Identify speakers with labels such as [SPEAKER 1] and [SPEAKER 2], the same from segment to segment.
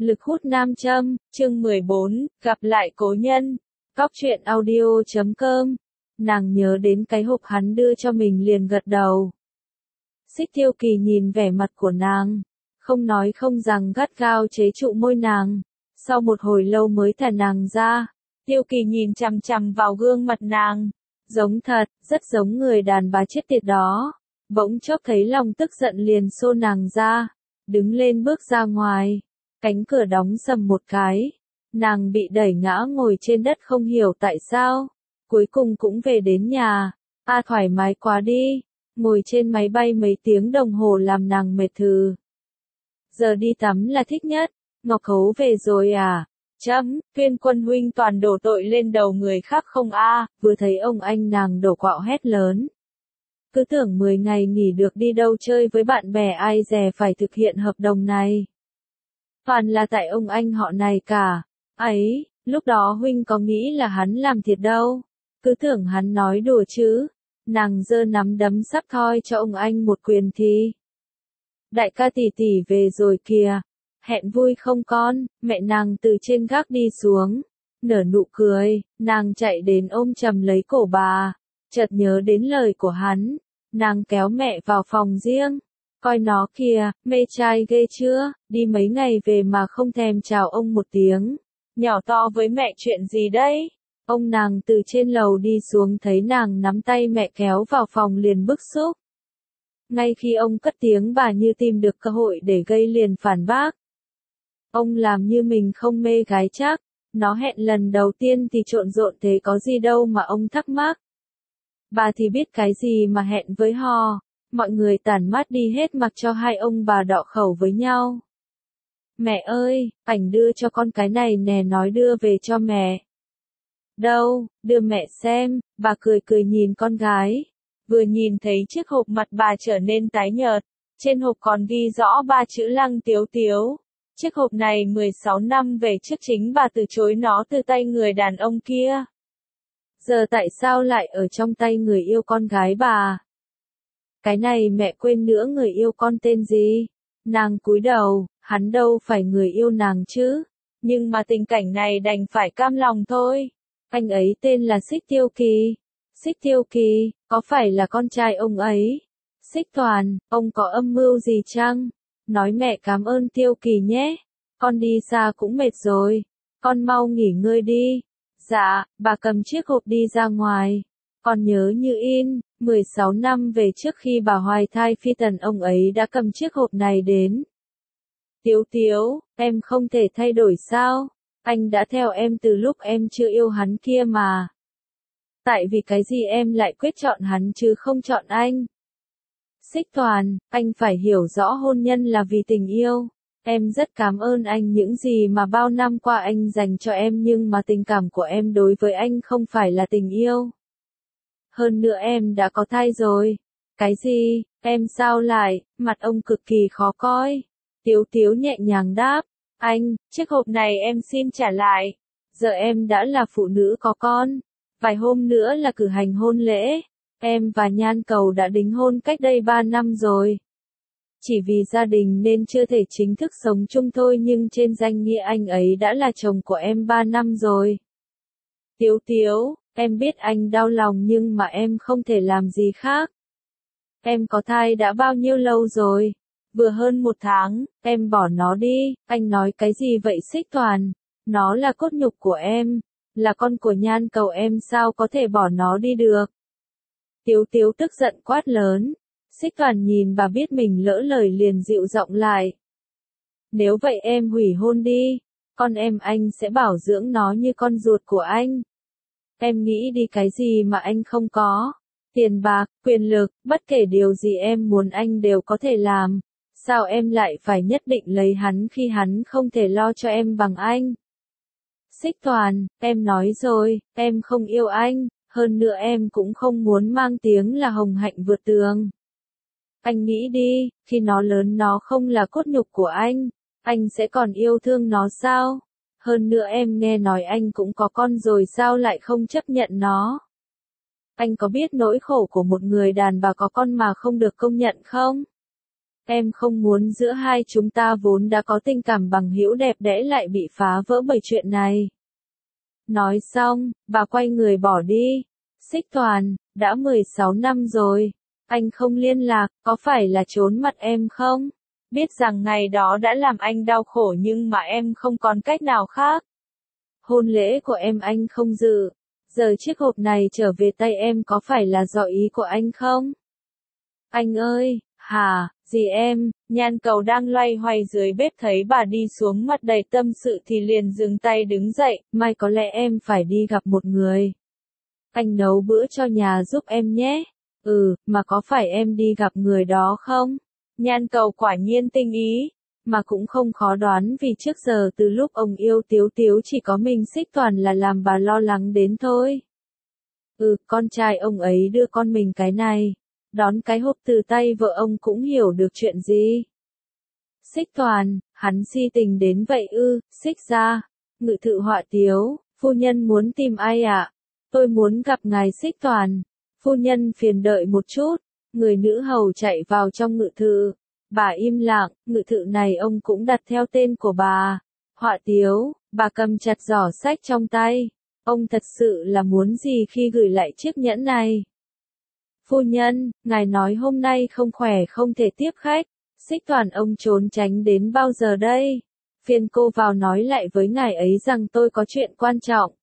[SPEAKER 1] Lực hút nam châm, chương 14, gặp lại cố nhân. Cóc truyện audio.com. Nàng nhớ đến cái hộp hắn đưa cho mình liền gật đầu. Xích Tiêu Kỳ nhìn vẻ mặt của nàng, không nói không rằng gắt gao chế trụ môi nàng. Sau một hồi lâu mới thả nàng ra. Tiêu Kỳ nhìn chằm chằm vào gương mặt nàng. Giống thật, rất giống người đàn bà chết tiệt đó. Bỗng chốc thấy lòng tức giận liền xô nàng ra. Đứng lên bước ra ngoài. Cánh cửa đóng sầm một cái. Nàng bị đẩy ngã ngồi trên đất không hiểu tại sao. Cuối cùng cũng về đến nhà. Thoải mái quá đi. Ngồi trên máy bay mấy tiếng đồng hồ làm nàng mệt thừ. Giờ đi tắm là thích nhất. Ngọc Hấu về rồi à? Chấm, Tuyên Quân huynh toàn đổ tội lên đầu người khác không a? Vừa thấy ông anh nàng đổ quạo hét lớn. Cứ tưởng 10 ngày nghỉ được đi đâu chơi với bạn bè ai dè phải thực hiện hợp đồng này. Toàn là tại ông anh họ này cả. Ấy, lúc đó huynh có nghĩ là hắn làm thiệt đâu. Cứ tưởng hắn nói đùa chứ. Nàng giơ nắm đấm sắp thoi cho ông anh một quyền thì. Đại ca tỷ tỷ về rồi kìa. Hẹn vui không con? Mẹ nàng từ trên gác đi xuống. Nở nụ cười, nàng chạy đến ôm chầm lấy cổ bà. Chợt nhớ đến lời của hắn. Nàng kéo mẹ vào phòng riêng. Coi nó kìa, mê trai ghê chưa, đi mấy ngày về mà không thèm chào ông một tiếng. Nhỏ to với mẹ chuyện gì đấy? Ông nàng từ trên lầu đi xuống thấy nàng nắm tay mẹ kéo vào phòng liền bức xúc. Ngay khi ông cất tiếng bà như tìm được cơ hội để gây liền phản bác. Ông làm như mình không mê gái chắc, nó hẹn lần đầu tiên thì trộn rộn thế có gì đâu mà ông thắc mắc. Bà thì biết cái gì mà hẹn với hò. Mọi người tản mát đi hết mặc cho hai ông bà đọ khẩu với nhau. Mẹ ơi, ảnh đưa cho con cái này nè, nói đưa về cho mẹ. Đâu, đưa mẹ xem, bà cười cười nhìn con gái. Vừa nhìn thấy chiếc hộp mặt bà trở nên tái nhợt. Trên hộp còn ghi rõ 3 chữ Lăng Tiếu Tiếu. Chiếc hộp này 16 năm về trước chính bà từ chối nó từ tay người đàn ông kia. Giờ tại sao lại ở trong tay người yêu con gái bà? Cái này mẹ quên nữa, người yêu con tên gì? Nàng cúi đầu, hắn đâu phải người yêu nàng chứ. Nhưng mà tình cảnh này đành phải cam lòng thôi. Anh ấy tên là Xích Tiêu Kỳ. Xích Tiêu Kỳ, có phải là con trai ông ấy? Xích Toàn, ông có âm mưu gì chăng? Nói mẹ cảm ơn Tiêu Kỳ nhé. Con đi xa cũng mệt rồi. Con mau nghỉ ngơi đi. Dạ, bà cầm chiếc hộp đi ra ngoài. Con nhớ như in, 16 năm về trước khi bà hoài thai phi tần ông ấy đã cầm chiếc hộp này đến. Tiếu Tiếu, em không thể thay đổi sao? Anh đã theo em từ lúc em chưa yêu hắn kia mà. Tại vì cái gì em lại quyết chọn hắn chứ không chọn anh? Xích Toàn, anh phải hiểu rõ hôn nhân là vì tình yêu. Em rất cảm ơn anh những gì mà bao năm qua anh dành cho em, nhưng mà tình cảm của em đối với anh không phải là tình yêu. Hơn nữa em đã có thai rồi. Cái gì, em sao lại, mặt ông cực kỳ khó coi. Tiếu Tiếu nhẹ nhàng đáp, anh, chiếc hộp này em xin trả lại. Giờ em đã là phụ nữ có con. Vài hôm nữa là cử hành hôn lễ. Em và Nhan Cầu đã đính hôn cách đây 3 năm rồi. Chỉ vì gia đình nên chưa thể chính thức sống chung thôi, nhưng trên danh nghĩa anh ấy đã là chồng của em 3 năm rồi. Tiếu Tiếu, em biết anh đau lòng nhưng mà em không thể làm gì khác. Em có thai đã bao nhiêu lâu rồi? Vừa hơn 1 tháng, em bỏ nó đi. Anh nói cái gì vậy Xích Toàn? Nó là cốt nhục của em, là con của Nhan Cầu, em sao có thể bỏ nó đi được? Tiếu Tiếu tức giận quát lớn. Xích Toàn nhìn bà biết mình lỡ lời liền dịu giọng lại. Nếu vậy em hủy hôn đi, con em anh sẽ bảo dưỡng nó như con ruột của anh. Em nghĩ đi cái gì mà anh không có? Tiền bạc, quyền lực, bất kể điều gì em muốn anh đều có thể làm. Sao em lại phải nhất định lấy hắn khi hắn không thể lo cho em bằng anh? Xích Toàn, em nói rồi, em không yêu anh, hơn nữa em cũng không muốn mang tiếng là hồng hạnh vượt tường. Anh nghĩ đi, khi nó lớn nó không là cốt nhục của anh sẽ còn yêu thương nó sao? Hơn nữa em nghe nói anh cũng có con rồi, sao lại không chấp nhận nó? Anh có biết nỗi khổ của một người đàn bà có con mà không được công nhận không? Em không muốn giữa hai chúng ta vốn đã có tình cảm bằng hữu đẹp đẽ lại bị phá vỡ bởi chuyện này. Nói xong, bà quay người bỏ đi. Xích Toàn, đã 16 năm rồi. Anh không liên lạc, có phải là trốn mặt em không? Biết rằng ngày đó đã làm anh đau khổ nhưng mà em không còn cách nào khác. Hôn lễ của em anh không dự. Giờ chiếc hộp này trở về tay em có phải là do ý của anh không? Anh ơi, hả, gì em? Nhan Cầu đang loay hoay dưới bếp thấy bà đi xuống mặt đầy tâm sự thì liền dừng tay đứng dậy, mai có lẽ em phải đi gặp một người. Anh nấu bữa cho nhà giúp em nhé. Mà có phải em đi gặp người đó không? Nhan Cầu quả nhiên tinh ý, mà cũng không khó đoán vì trước giờ từ lúc ông yêu Tiếu Tiếu chỉ có mình Xích Toàn là làm bà lo lắng đến thôi. Con trai ông ấy đưa con mình cái này. Đón cái hộp từ tay vợ ông cũng hiểu được chuyện gì. Xích Toàn, hắn si tình đến vậy Xích gia. Ngự thự Họa Tiếu, phu nhân muốn tìm ai ạ? Tôi muốn gặp ngài Xích Toàn. Phu nhân phiền đợi một chút. Người nữ hầu chạy vào trong ngự thự. Bà im lặng, ngự thự này ông cũng đặt theo tên của bà. Họa Tiếu, bà cầm chặt giỏ sách trong tay. Ông thật sự là muốn gì khi gửi lại chiếc nhẫn này? Phu nhân, ngài nói hôm nay không khỏe không thể tiếp khách. Xích Toàn ông trốn tránh đến bao giờ đây? Phiền cô vào nói lại với ngài ấy rằng tôi có chuyện quan trọng.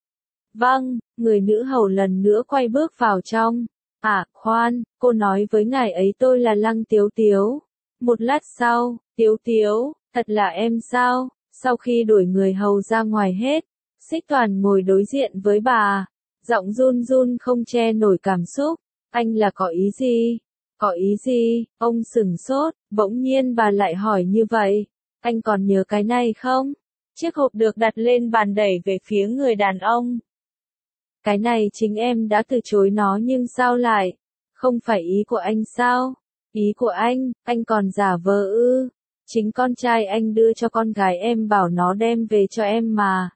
[SPEAKER 1] Vâng, người nữ hầu lần nữa quay bước vào trong. Khoan, cô nói với ngài ấy tôi là Lăng Tiếu Tiếu. Một lát sau, Tiếu Tiếu, thật là em sao? Sau khi đuổi người hầu ra ngoài hết, Xích Toàn ngồi đối diện với bà, giọng run run không che nổi cảm xúc. Anh là có ý gì? Có ý gì? Ông sửng sốt, bỗng nhiên bà lại hỏi như vậy. Anh còn nhớ cái này không? Chiếc hộp được đặt lên bàn đẩy về phía người đàn ông. Cái này chính em đã từ chối nó nhưng sao lại? Không phải ý của anh sao? Ý của anh còn giả vờ Chính con trai anh đưa cho con gái em bảo nó đem về cho em mà.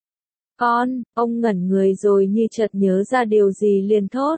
[SPEAKER 1] Ông ngẩn người rồi như chợt nhớ ra điều gì liền thốt.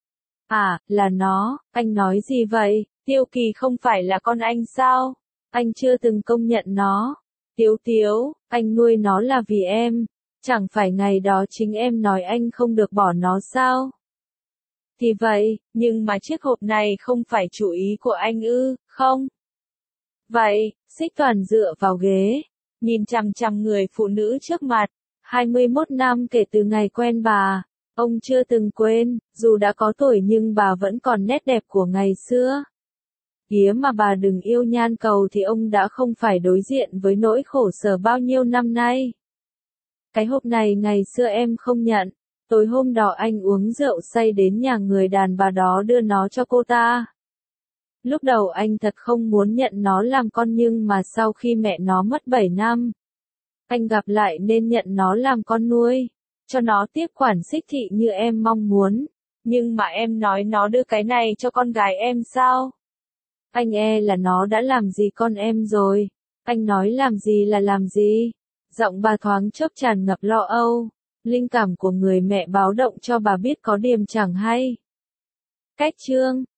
[SPEAKER 1] Là nó, anh nói gì vậy? Tiêu Kỳ không phải là con anh sao? Anh chưa từng công nhận nó. Tiếu Tiếu, anh nuôi nó là vì em. Chẳng phải ngày đó chính em nói anh không được bỏ nó sao? Thì vậy, nhưng mà chiếc hộp này không phải chủ ý của anh không? Vậy, Xích Toàn dựa vào ghế, nhìn chằm chằm người phụ nữ trước mặt. 21 năm kể từ ngày quen bà, ông chưa từng quên, dù đã có tuổi nhưng bà vẫn còn nét đẹp của ngày xưa. Kìa mà bà đừng yêu Nhan Cầu thì ông đã không phải đối diện với nỗi khổ sở bao nhiêu năm nay. Cái hộp này ngày xưa em không nhận, tối hôm đó anh uống rượu say đến nhà người đàn bà đó đưa nó cho cô ta. Lúc đầu anh thật không muốn nhận nó làm con nhưng mà sau khi mẹ nó mất 7 năm, anh gặp lại nên nhận nó làm con nuôi, cho nó tiếp quản Xích thị như em mong muốn. Nhưng mà em nói nó đưa cái này cho con gái em sao? Anh là nó đã làm gì con em rồi? Anh nói làm gì là làm gì? Giọng bà thoáng chốc tràn ngập lo âu. Linh cảm của người mẹ báo động cho bà biết có điểm chẳng hay. Cách chương